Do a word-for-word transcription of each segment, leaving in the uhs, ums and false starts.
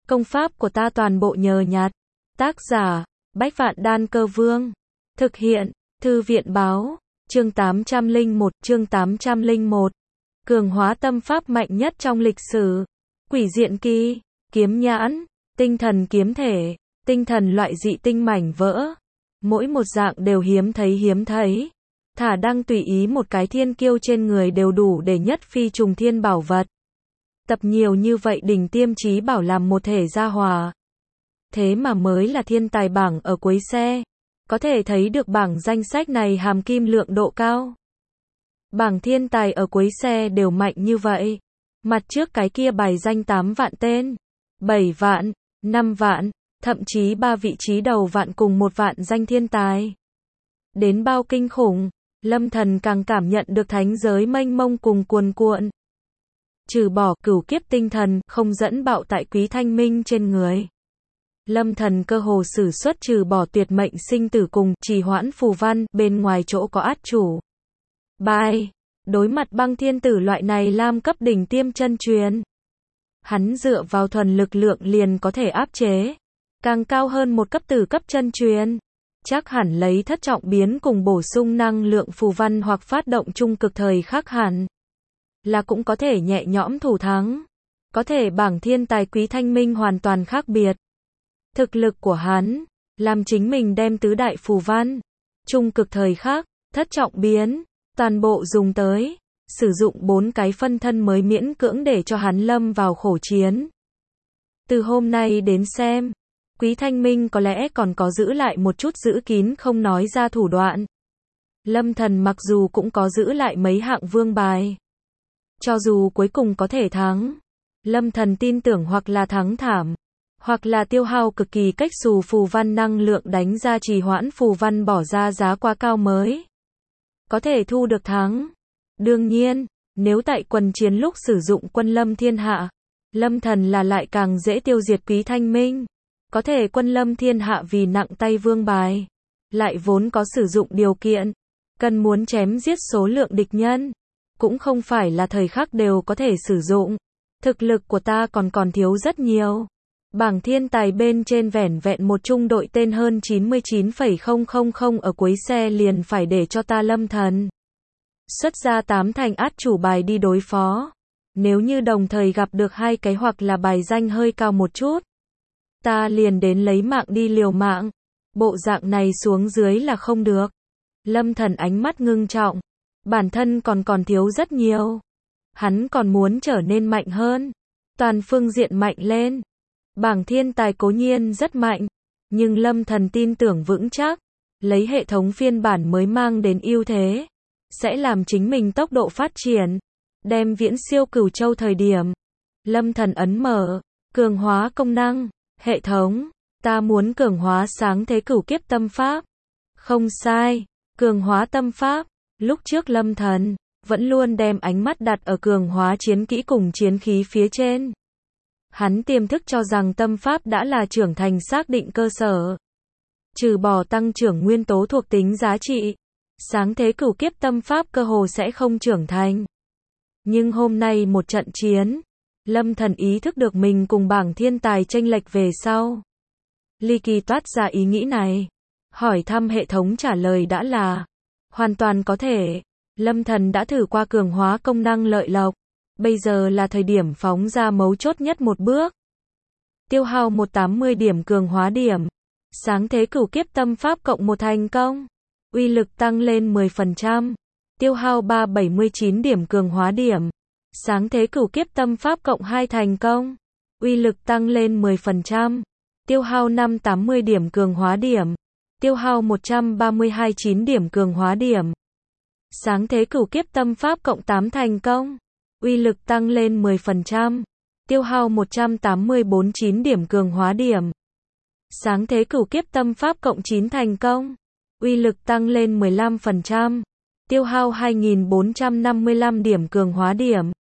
Công pháp của ta toàn bộ nhờ nhặt. Tác giả, Bách Vạn Đan Cơ Vương. Thực hiện, Thư viện Báo. Chương tám trăm lẻ một, chương tám trăm lẻ một. Cường hóa tâm pháp mạnh nhất trong lịch sử. Quỷ diện kỳ, kiếm nhãn, tinh thần kiếm thể, tinh thần loại dị tinh mảnh vỡ. Mỗi một dạng đều hiếm thấy hiếm thấy. Thả đăng tùy ý một cái thiên kiêu trên người đều đủ để nhất phi trùng thiên bảo vật. Tập nhiều như vậy đỉnh tiêm chí bảo làm một thể gia hòa. Thế mà mới là thiên tài bảng ở cuối xe. Có thể thấy được bảng danh sách này hàm kim lượng độ cao. Bảng thiên tài ở cuối xe đều mạnh như vậy. Mặt trước cái kia bài danh tám vạn tên, bảy vạn, năm vạn, thậm chí ba vị trí đầu vạn cùng một vạn danh thiên tài. Đến bao kinh khủng, Lâm Thần càng cảm nhận được thánh giới mênh mông cùng cuồn cuộn. Trừ bỏ cửu kiếp tinh thần, không dẫn bạo tại Quý Thanh Minh trên người. Lâm Thần cơ hồ sử xuất trừ bỏ tuyệt mệnh sinh tử cùng trì hoãn phù văn, bên ngoài chỗ có át chủ bài. Đối mặt băng thiên tử loại này lam cấp đỉnh tiêm chân truyền, hắn dựa vào thuần lực lượng liền có thể áp chế. Càng cao hơn một cấp tử cấp chân truyền, chắc hẳn lấy thất trọng biến cùng bổ sung năng lượng phù văn hoặc phát động trung cực thời khắc hẳn là cũng có thể nhẹ nhõm thủ thắng. Có thể bảng thiên tài Quý Thanh Minh hoàn toàn khác biệt. Thực lực của hắn, làm chính mình đem tứ đại phù văn, trung cực thời khắc, thất trọng biến, toàn bộ dùng tới, sử dụng bốn cái phân thân mới miễn cưỡng để cho hắn lâm vào khổ chiến. Từ hôm nay đến xem, Quý Thanh Minh có lẽ còn có giữ lại một chút giữ kín không nói ra thủ đoạn. Lâm Thần mặc dù cũng có giữ lại mấy hạng vương bài. Cho dù cuối cùng có thể thắng, Lâm Thần tin tưởng hoặc là thắng thảm, hoặc là tiêu hao cực kỳ cách xù phù văn năng lượng đánh ra trì hoãn phù văn bỏ ra giá quá cao mới có thể thu được thắng. Đương nhiên, nếu tại quần chiến lúc sử dụng quân lâm thiên hạ, Lâm Thần là lại càng dễ tiêu diệt Quý Thanh Minh. Có thể quân lâm thiên hạ vì nặng tay vương bài, lại vốn có sử dụng điều kiện, cần muốn chém giết số lượng địch nhân, cũng không phải là thời khắc đều có thể sử dụng. Thực lực của ta còn còn thiếu rất nhiều. Bảng thiên tài bên trên vẻn vẹn một trung đội tên hơn chín mươi chín phẩy không không không ở cuối xe liền phải để cho ta Lâm Thần xuất ra tám thành át chủ bài đi đối phó. Nếu như đồng thời gặp được hai cái hoặc là bài danh hơi cao một chút, ta liền đến lấy mạng đi liều mạng. Bộ dạng này xuống dưới là không được. Lâm Thần ánh mắt ngưng trọng. Bản thân còn còn thiếu rất nhiều. Hắn còn muốn trở nên mạnh hơn. Toàn phương diện mạnh lên. Bảng thiên tài cố nhiên rất mạnh. Nhưng Lâm Thần tin tưởng vững chắc. Lấy hệ thống phiên bản mới mang đến ưu thế. Sẽ làm chính mình tốc độ phát triển. Đem viễn siêu Cửu Châu thời điểm. Lâm Thần ấn mở. Cường hóa công năng. Hệ thống. Ta muốn cường hóa sáng thế cửu kiếp tâm pháp. Không sai. Cường hóa tâm pháp. Lúc trước Lâm Thần vẫn luôn đem ánh mắt đặt ở cường hóa chiến kỹ cùng chiến khí phía trên. Hắn tiềm thức cho rằng tâm pháp đã là trưởng thành xác định cơ sở. Trừ bỏ tăng trưởng nguyên tố thuộc tính giá trị, sáng thế cửu kiếp tâm pháp cơ hồ sẽ không trưởng thành. Nhưng hôm nay một trận chiến, Lâm Thần ý thức được mình cùng bảng thiên tài chênh lệch về sau. Ly kỳ toát ra ý nghĩ này. Hỏi thăm hệ thống trả lời đã là hoàn toàn có thể. Lâm Thần đã thử qua cường hóa công năng lợi lộc. Bây giờ là thời điểm phóng ra mấu chốt nhất một bước. Tiêu hao một trăm tám mươi điểm cường hóa điểm. Sáng thế cửu kiếp tâm pháp cộng một thành công. Uy lực tăng lên mười phần trăm. Tiêu hao ba trăm bảy mươi chín điểm cường hóa điểm. Sáng thế cửu kiếp tâm pháp cộng hai thành công. Uy lực tăng lên mười phần trăm. Tiêu hao năm trăm tám mươi điểm cường hóa điểm. Tiêu hao một trăm ba mươi chín điểm cường hóa điểm. Sáng thế cửu kiếp tâm pháp cộng tám thành công. Uy lực tăng lên mười phần trăm. Tiêu hao một trăm tám mươi tư chín điểm cường hóa điểm. Sáng thế cửu kiếp tâm pháp cộng chín thành công. Uy lực tăng lên mười lăm phần trăm. Tiêu hao hai nghìn bốn trăm năm mươi lăm điểm cường hóa điểm.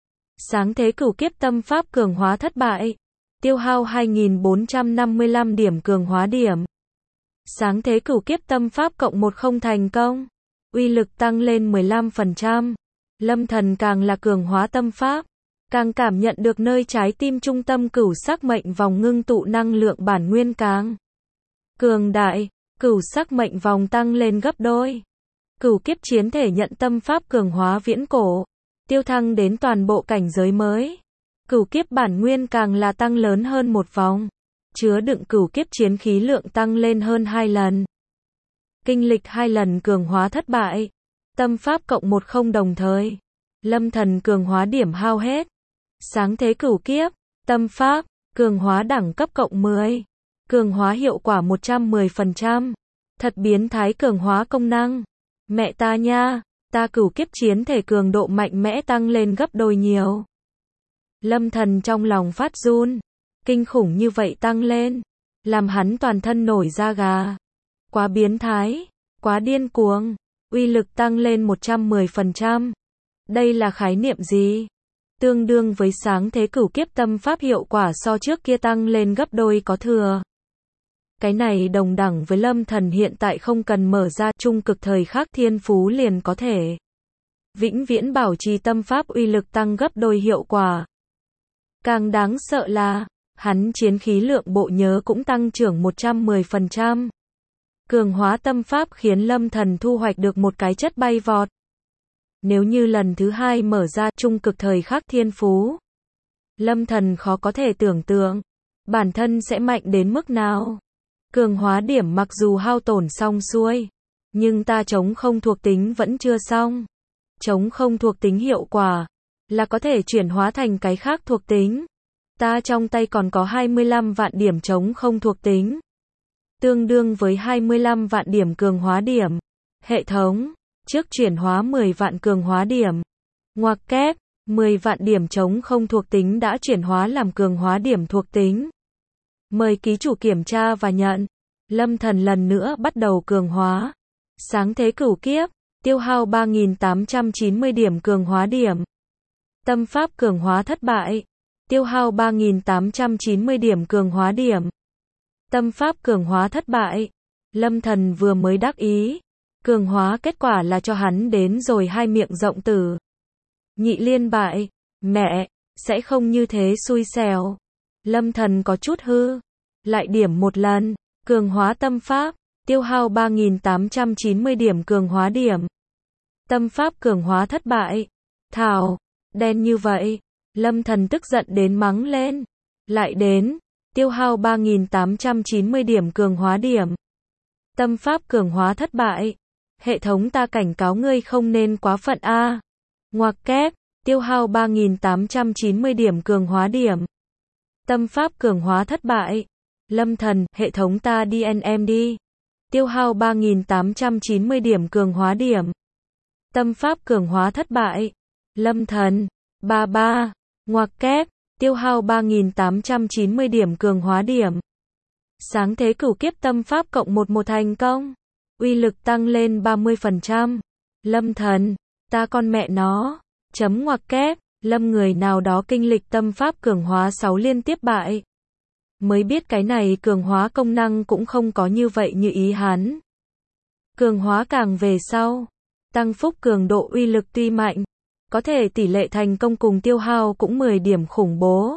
Sáng thế cửu kiếp tâm pháp cường hóa thất bại. Tiêu hao hai nghìn bốn trăm năm mươi lăm điểm cường hóa điểm. Sáng thế cửu kiếp tâm pháp cộng một không thành công. Uy lực tăng lên mười lăm phần trăm. Lâm Thần càng là cường hóa tâm pháp. càng cảm nhận được nơi trái tim trung tâm cửu sắc mệnh vòng ngưng tụ năng lượng bản nguyên càng cường đại, cửu sắc mệnh vòng tăng lên gấp đôi. Cửu kiếp chiến thể nhận tâm pháp cường hóa viễn cổ, tiêu thăng đến toàn bộ cảnh giới mới. Cửu kiếp bản nguyên càng là tăng lớn hơn một vòng, chứa đựng cửu kiếp chiến khí lượng tăng lên hơn hai lần. Kinh lịch hai lần cường hóa thất bại, tâm pháp cộng một không đồng thời. Lâm thần cường hóa điểm hao hết. Sáng thế cửu kiếp, tâm pháp, cường hóa đẳng cấp cộng mười. Cường hóa hiệu quả một trăm mười phần trăm. Thật biến thái cường hóa công năng. Mẹ ta nha, ta cửu kiếp chiến thể cường độ mạnh mẽ tăng lên gấp đôi nhiều. Lâm thần trong lòng phát run. Kinh khủng như vậy tăng lên, làm hắn toàn thân nổi da gà. Quá biến thái, quá điên cuồng, uy lực tăng lên một trăm mười phần trăm. Đây là khái niệm gì? Tương đương với sáng thế cửu kiếp tâm pháp hiệu quả so trước kia tăng lên gấp đôi có thừa. Cái này đồng đẳng với Lâm thần hiện tại không cần mở ra trung cực thời khắc thiên phú liền có thể vĩnh viễn bảo trì tâm pháp uy lực tăng gấp đôi hiệu quả. Càng đáng sợ là hắn chiến khí lượng bộ nhớ cũng tăng trưởng một trăm mười phần trăm. Cường hóa tâm pháp khiến Lâm thần thu hoạch được một cái chất bay vọt. Nếu như lần thứ hai mở ra trung cực thời khắc thiên phú, Lâm thần khó có thể tưởng tượng bản thân sẽ mạnh đến mức nào. Cường hóa điểm mặc dù hao tổn xong xuôi, nhưng ta chống không thuộc tính vẫn chưa xong. Chống không thuộc tính hiệu quả là có thể chuyển hóa thành cái khác thuộc tính. Ta trong tay còn có hai mươi lăm vạn điểm chống không thuộc tính, tương đương với hai mươi lăm vạn điểm cường hóa điểm. Hệ thống, trước chuyển hóa mười vạn cường hóa điểm. Ngoặc kép, mười vạn điểm chống không thuộc tính đã chuyển hóa làm cường hóa điểm thuộc tính. Mời ký chủ kiểm tra và nhận. Lâm thần lần nữa bắt đầu cường hóa. Sáng thế cửu kiếp, tiêu hao ba nghìn tám trăm chín mươi điểm cường hóa điểm. Tâm pháp cường hóa thất bại, tiêu hao ba nghìn tám trăm chín mươi điểm cường hóa điểm. Tâm pháp cường hóa thất bại. Lâm thần vừa mới đắc ý, cường hóa kết quả là cho hắn đến rồi hai miệng rộng tử. Nhị liên bại, mẹ, sẽ không như thế xui xẻo. Lâm thần có chút hư, lại điểm một lần, cường hóa tâm pháp, tiêu hao ba nghìn tám trăm chín mươi điểm cường hóa điểm. Tâm pháp cường hóa thất bại. Thảo, đen như vậy. Lâm thần tức giận đến mắng lên. Lại đến, tiêu hao ba nghìn tám trăm chín mươi điểm cường hóa điểm. Tâm pháp cường hóa thất bại. Hệ thống ta cảnh cáo ngươi không nên quá phận a. Ngoặc kép, tiêu hao ba nghìn tám trăm chín mươi điểm cường hóa điểm. Tâm pháp cường hóa thất bại. Lâm thần, hệ thống ta đi en em đi. Tiêu hao ba nghìn tám trăm chín mươi điểm cường hóa điểm. Tâm pháp cường hóa thất bại. Lâm thần, ba ba, ngoặc kép, tiêu hao ba nghìn tám trăm chín mươi điểm cường hóa điểm. Sáng thế cửu kiếp tâm pháp cộng một một thành công. Uy lực tăng lên ba mươi phần trăm. Lâm thần, ta con mẹ nó, chấm ngoặc kép, Lâm người nào đó kinh lịch tâm pháp cường hóa sáu liên tiếp bại. Mới biết cái này cường hóa công năng cũng không có như vậy như ý hắn. Cường hóa càng về sau, tăng phúc cường độ uy lực tuy mạnh, có thể tỷ lệ thành công cùng tiêu hao cũng mười điểm khủng bố.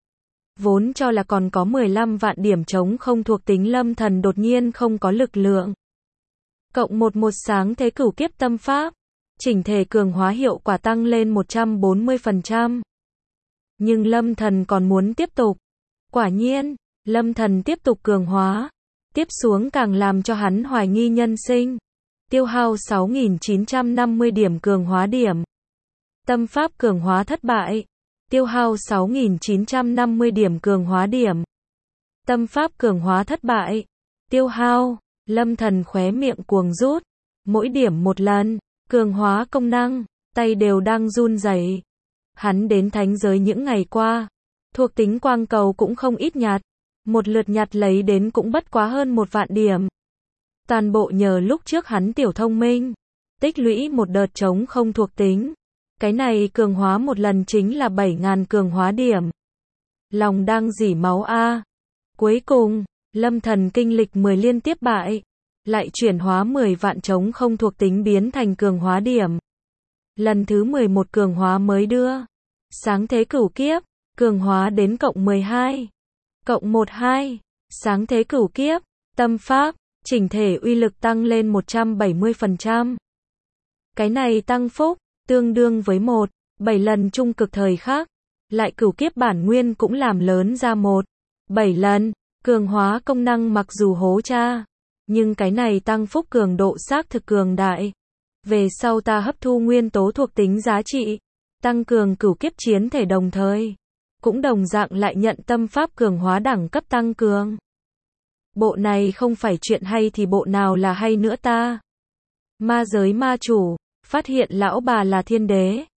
Vốn cho là còn có mười lăm vạn điểm chống không thuộc tính Lâm thần đột nhiên không có lực lượng. Cộng một một sáng thế cửu kiếp tâm pháp, chỉnh thể cường hóa hiệu quả tăng lên một trăm bốn mươi phần trăm. Nhưng Lâm thần còn muốn tiếp tục. Quả nhiên, Lâm thần tiếp tục cường hóa. Tiếp xuống càng làm cho hắn hoài nghi nhân sinh. Tiêu hao sáu nghìn chín trăm năm mươi điểm cường hóa điểm. Tâm pháp cường hóa thất bại. Tiêu hao sáu nghìn chín trăm năm mươi điểm cường hóa điểm. Tâm pháp cường hóa thất bại. Tiêu hao. Lâm thần khóe miệng cuồng rút. Mỗi điểm một lần. Cường hóa công năng. Tay đều đang run rẩy. Hắn đến thánh giới những ngày qua. Thuộc tính quang cầu cũng không ít nhặt. Một lượt nhặt lấy đến cũng bất quá hơn một vạn điểm. Toàn bộ nhờ lúc trước hắn tiểu thông minh. Tích lũy một đợt chống không thuộc tính. Cái này cường hóa một lần chính là bảy nghìn cường hóa điểm. Lòng đang rỉ máu a. Cuối cùng, Lâm thần kinh lịch mười liên tiếp bại. Lại chuyển hóa mười vạn chống không thuộc tính biến thành cường hóa điểm. Lần thứ mười một cường hóa mới đưa. Sáng thế cửu kiếp, cường hóa đến cộng mười hai. Cộng mười hai. Sáng thế cửu kiếp, tâm pháp, chỉnh thể uy lực tăng lên một trăm bảy mươi phần trăm. Cái này tăng phúc, tương đương với một phẩy bảy lần trung cực thời khắc. Lại cửu kiếp bản nguyên cũng làm lớn ra một phẩy bảy lần. Cường hóa công năng mặc dù hố cha, nhưng cái này tăng phúc cường độ xác thực cường đại. Về sau ta hấp thu nguyên tố thuộc tính giá trị, tăng cường cửu kiếp chiến thể đồng thời, cũng đồng dạng lại nhận tâm pháp cường hóa đẳng cấp tăng cường. Bộ này không phải chuyện hay thì bộ nào là hay nữa ta? Ma giới ma chủ, phát hiện lão bà là thiên đế.